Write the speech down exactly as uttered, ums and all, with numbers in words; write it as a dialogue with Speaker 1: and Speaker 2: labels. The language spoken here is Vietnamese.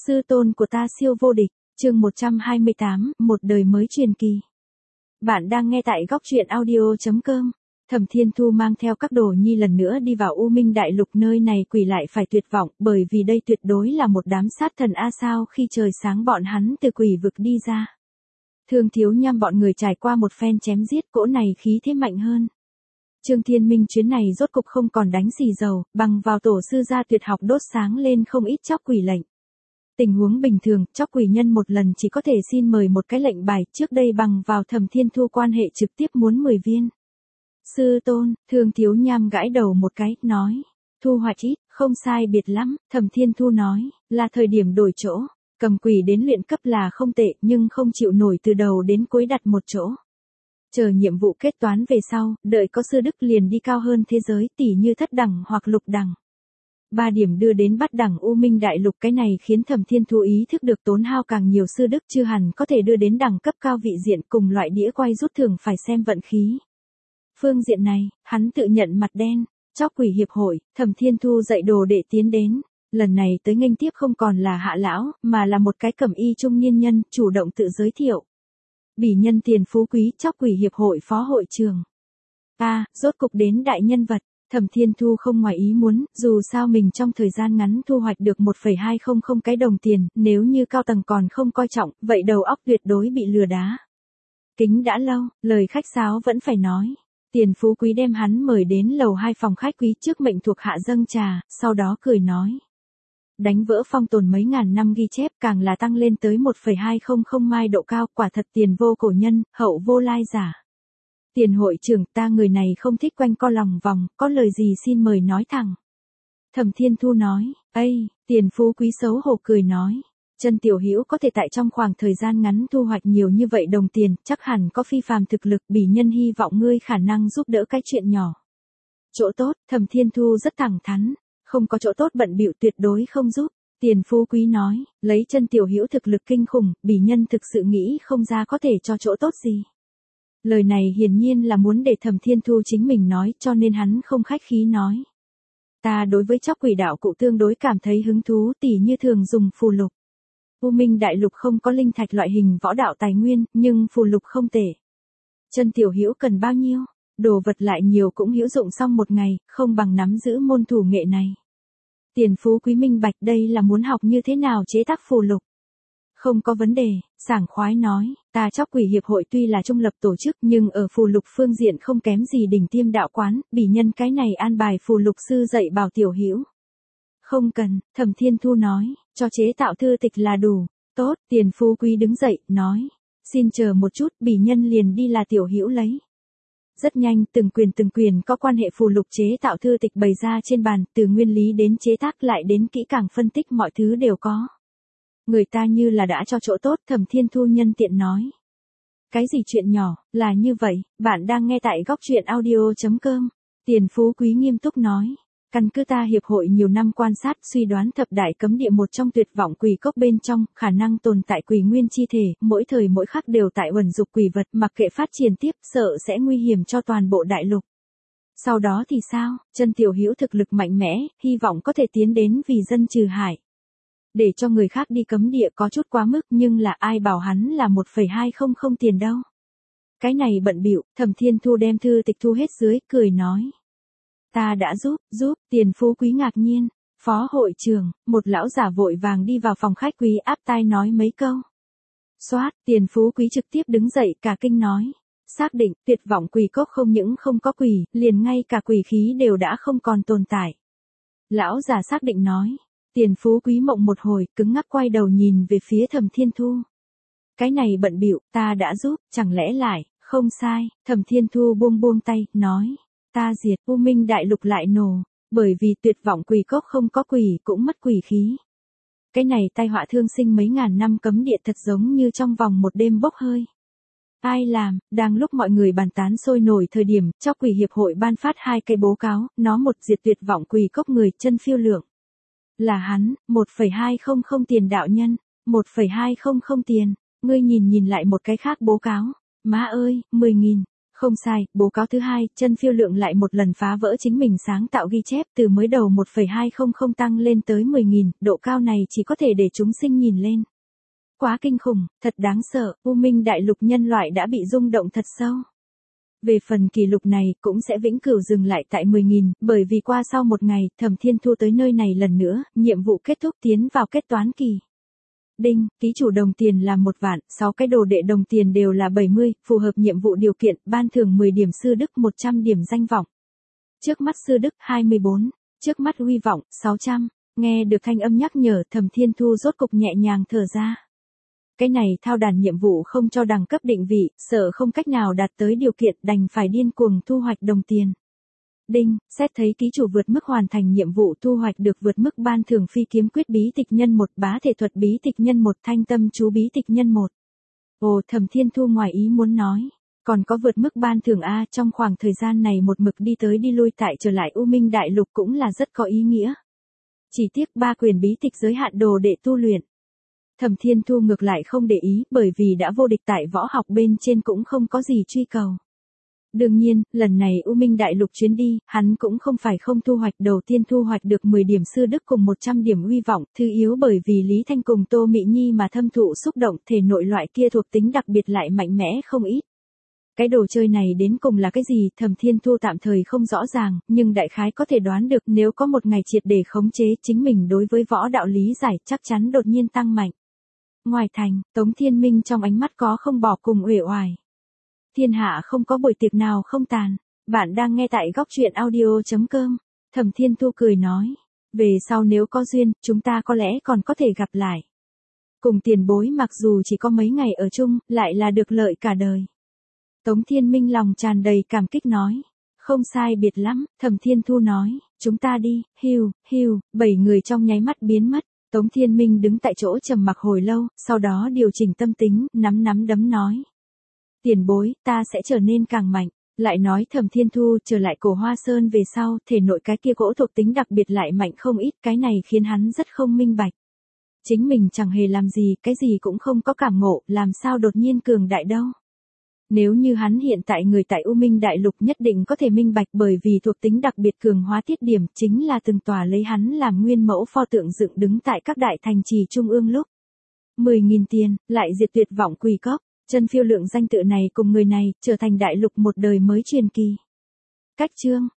Speaker 1: Sư tôn của ta siêu vô địch, chương một trăm hai mươi tám, một đời mới truyền kỳ. Bạn đang nghe tại góc truyện audio chấm com. Thẩm Thiên Thu mang theo các đồ nhi lần nữa đi vào U Minh Đại Lục, nơi này quỷ lại phải tuyệt vọng, bởi vì đây tuyệt đối là một đám sát thần a sao khi trời sáng bọn hắn từ quỷ vực đi ra. Thương Thiếu Nham bọn người trải qua một phen chém giết, cỗ này khí thế mạnh hơn. Trương Thiên Minh chuyến này rốt cục không còn đánh xì dầu, bằng vào tổ sư gia tuyệt học đốt sáng lên không ít chóc quỷ lệnh. Tình huống bình thường, chóc quỷ nhân một lần chỉ có thể xin mời một cái lệnh bài, trước đây bằng vào Thẩm Thiên Thu quan hệ trực tiếp muốn mười viên. Sư tôn, Thương Thiếu Nham gãi đầu một cái, nói, thu hoạch ít, không sai biệt lắm. Thẩm Thiên Thu nói, là thời điểm đổi chỗ, cầm quỷ đến luyện cấp là không tệ, nhưng không chịu nổi từ đầu đến cuối đặt một chỗ. Chờ nhiệm vụ kết toán về sau, đợi có sư đức liền đi cao hơn thế giới, tỉ như thất đẳng hoặc lục đẳng. Ba điểm đưa đến bắt đẳng U Minh Đại Lục, cái này khiến Thẩm Thiên Thu ý thức được tốn hao càng nhiều sư đức chưa hẳn có thể đưa đến đẳng cấp cao vị diện, cùng loại đĩa quay rút thưởng phải xem vận khí. Phương diện này, hắn tự nhận mặt đen, chóc quỷ hiệp hội, Thẩm Thiên Thu dạy đồ đệ tiến đến. Lần này tới nghênh tiếp không còn là Hạ lão, mà là một cái cẩm y trung niên nhân, chủ động tự giới thiệu. Bỉ nhân Tiền Phú Quý, chóc quỷ hiệp hội phó hội trưởng. A, à, rốt cục đến đại nhân vật. Thẩm Thiên Thu không ngoài ý muốn, dù sao mình trong thời gian ngắn thu hoạch được một phẩy hai không không cái đồng tiền, nếu như cao tầng còn không coi trọng, vậy đầu óc tuyệt đối bị lừa đá. Kính đã lâu, lời khách sáo vẫn phải nói. Tiền Phú Quý đem hắn mời đến lầu hai phòng khách quý trước mệnh thuộc hạ dâng trà, sau đó cười nói. Đánh vỡ phong tồn mấy ngàn năm ghi chép, càng là tăng lên tới một phẩy hai không không mai độ cao, quả thật tiền vô cổ nhân, hậu vô lai giả. Tiền hội trưởng, ta người này không thích quanh co lòng vòng, có lời gì xin mời nói thẳng. Thẩm Thiên Thu nói, ây, Tiền Phú Quý xấu hổ cười nói. Chân tiểu hữu có thể tại trong khoảng thời gian ngắn thu hoạch nhiều như vậy đồng tiền, chắc hẳn có phi phàm thực lực, bỉ nhân hy vọng ngươi khả năng giúp đỡ cái chuyện nhỏ. Chỗ tốt, Thẩm Thiên Thu rất thẳng thắn, không có chỗ tốt bận bịu tuyệt đối không giúp. Tiền Phú Quý nói, lấy chân tiểu hữu thực lực kinh khủng, bỉ nhân thực sự nghĩ không ra có thể cho chỗ tốt gì. Lời này hiển nhiên là muốn để Thẩm Thiên Thu chính mình nói, cho nên hắn không khách khí nói. Ta đối với chóc quỷ đạo cụ tương đối cảm thấy hứng thú, tỉ như thường dùng phù lục. U Minh Đại Lục không có linh thạch loại hình võ đạo tài nguyên, nhưng phù lục không tệ. Chân tiểu hữu cần bao nhiêu? Đồ vật lại nhiều cũng hữu dụng xong một ngày, không bằng nắm giữ môn thủ nghệ này. Tiền Phú Quý minh bạch đây là muốn học như thế nào chế tác phù lục. Không có vấn đề, sảng khoái nói, ta chóc quỷ hiệp hội tuy là trung lập tổ chức nhưng ở phù lục phương diện không kém gì đỉnh tiêm đạo quán, bỉ nhân cái này an bài phù lục sư dạy bảo tiểu hữu. Không cần, Thẩm Thiên Thu nói, cho chế tạo thư tịch là đủ. Tốt, Tiền Phú Quý đứng dậy, nói, xin chờ một chút, bỉ nhân liền đi là tiểu hữu lấy. Rất nhanh, từng quyền từng quyền có quan hệ phù lục chế tạo thư tịch bày ra trên bàn, từ nguyên lý đến chế tác lại đến kỹ càng phân tích mọi thứ đều có. Người ta như là đã cho chỗ tốt, Thẩm Thiên Thu nhân tiện nói. Cái gì chuyện nhỏ, là như vậy, bạn đang nghe tại góc truyện audio chấm com. Tiền Phú Quý nghiêm túc nói. Căn cứ ta hiệp hội nhiều năm quan sát, suy đoán thập đại cấm địa một trong tuyệt vọng quỷ cốc bên trong, khả năng tồn tại quỷ nguyên chi thể, mỗi thời mỗi khắc đều tại uẩn dục quỷ vật, mặc kệ phát triển tiếp, sợ sẽ nguy hiểm cho toàn bộ đại lục. Sau đó thì sao, chân tiểu hữu thực lực mạnh mẽ, hy vọng có thể tiến đến vì dân trừ hại. Để cho người khác đi cấm địa có chút quá mức, nhưng là ai bảo hắn là một phẩy hai không không tiền đâu. Cái này bận bịu, Thẩm Thiên Thu đem thư tịch thu hết dưới, cười nói. Ta đã giúp, giúp, Tiền Phú Quý ngạc nhiên. Phó hội trưởng, một lão giả vội vàng đi vào phòng khách quý áp tai nói mấy câu. Xoát, Tiền Phú Quý trực tiếp đứng dậy cả kinh nói. Xác định, tuyệt vọng quỷ cốc không những không có quỷ, liền ngay cả quỷ khí đều đã không còn tồn tại. Lão giả xác định nói. Tiền Phú Quý mộng một hồi, cứng ngắc quay đầu nhìn về phía Thẩm Thiên Thu. Cái này bận bịu, ta đã giúp, chẳng lẽ lại, không sai, Thẩm Thiên Thu buông buông tay, nói. Ta diệt, U Minh Đại Lục lại nổ, bởi vì tuyệt vọng quỷ cốc không có quỷ cũng mất quỷ khí. Cái này tai họa thương sinh mấy ngàn năm cấm địa thật giống như trong vòng một đêm bốc hơi. Ai làm, đang lúc mọi người bàn tán sôi nổi thời điểm, chóc quỷ hiệp hội ban phát hai cây bố cáo, nó một diệt tuyệt vọng quỷ cốc người chân phiêu lượng. Là hắn, một phẩy hai không không tiền đạo nhân, một phẩy hai không không tiền, ngươi nhìn nhìn lại một cái khác bố cáo, má ơi, mười nghìn. Không sai, báo cáo thứ hai, chân phiêu lượng lại một lần phá vỡ chính mình sáng tạo ghi chép từ mới đầu một phẩy hai không không tăng lên tới mười nghìn, độ cao này chỉ có thể để chúng sinh nhìn lên. Quá kinh khủng, thật đáng sợ, U Minh Đại Lục nhân loại đã bị rung động thật sâu. Về phần kỷ lục này cũng sẽ vĩnh cửu dừng lại tại mười nghìn, bởi vì qua sau một ngày, Thẩm Thiên Thu tới nơi này lần nữa, nhiệm vụ kết thúc tiến vào kết toán kỳ. Đinh, ký chủ đồng tiền là một vạn, sáu cái đồ đệ đồng tiền đều là bảy mươi, phù hợp nhiệm vụ điều kiện, ban thưởng mười điểm sư đức một trăm điểm danh vọng. Trước mắt sư đức hai mươi bốn, trước mắt huy vọng sáu trăm, nghe được thanh âm nhắc nhở Thẩm Thiên Thu rốt cục nhẹ nhàng thở ra. Cái này thao đàn nhiệm vụ không cho đẳng cấp định vị, sợ không cách nào đạt tới điều kiện đành phải điên cuồng thu hoạch đồng tiền. Đinh, xét thấy ký chủ vượt mức hoàn thành nhiệm vụ thu hoạch được vượt mức ban thưởng phi kiếm quyết bí tịch nhân một, bá thể thuật bí tịch nhân một, thanh tâm chú bí tịch nhân một. Ồ, Thẩm Thiên Thu ngoài ý muốn nói, còn có vượt mức ban thưởng A, trong khoảng thời gian này một mực đi tới đi lui tại trở lại U Minh Đại Lục cũng là rất có ý nghĩa. Chỉ tiếc ba quyền bí tịch giới hạn đồ để tu luyện. Thẩm Thiên Thu ngược lại không để ý, bởi vì đã vô địch tại võ học bên trên cũng không có gì truy cầu. Đương nhiên, lần này U Minh Đại Lục chuyến đi, hắn cũng không phải không thu hoạch, đầu tiên thu hoạch được mười điểm sư đức cùng một trăm điểm uy vọng, thứ yếu bởi vì Lý Thanh cùng Tô Mị Nhi mà thâm thụ xúc động, thể nội loại kia thuộc tính đặc biệt lại mạnh mẽ không ít. Cái đồ chơi này đến cùng là cái gì, Thẩm Thiên Thu tạm thời không rõ ràng, nhưng đại khái có thể đoán được nếu có một ngày triệt để khống chế chính mình đối với võ đạo lý giải chắc chắn đột nhiên tăng mạnh. Ngoài thành, Tống Thiên Minh trong ánh mắt có không bỏ cùng uể oải. Thiên hạ không có buổi tiệc nào không tàn. Bạn đang nghe tại góc truyện audio chấm com. Thẩm Thiên Thu cười nói. Về sau nếu có duyên, chúng ta có lẽ còn có thể gặp lại. Cùng tiền bối mặc dù chỉ có mấy ngày ở chung, lại là được lợi cả đời. Tống Thiên Minh lòng tràn đầy cảm kích nói. Không sai biệt lắm, Thẩm Thiên Thu nói. Chúng ta đi, hiu, hiu, bảy người trong nháy mắt biến mất. Tống Thiên Minh đứng tại chỗ trầm mặc hồi lâu, sau đó điều chỉnh tâm tính, nắm nắm đấm nói. Tiền bối, ta sẽ trở nên càng mạnh. Lại nói Thẩm Thiên Thu trở lại Cổ Hoa Sơn về sau, thể nội cái kia gỗ thuộc tính đặc biệt lại mạnh không ít, cái này khiến hắn rất không minh bạch. Chính mình chẳng hề làm gì, cái gì cũng không có cảm ngộ, làm sao đột nhiên cường đại đâu. Nếu như hắn hiện tại người tại U Minh Đại Lục nhất định có thể minh bạch, bởi vì thuộc tính đặc biệt cường hóa tiết điểm chính là từng tòa lấy hắn làm nguyên mẫu pho tượng dựng đứng tại các đại thành trì trung ương lúc. mười nghìn tiền, lại diệt tuyệt vọng quỷ cốc, chân phiêu lượng danh tự này cùng người này trở thành đại lục một đời mới truyền kỳ. Cách chương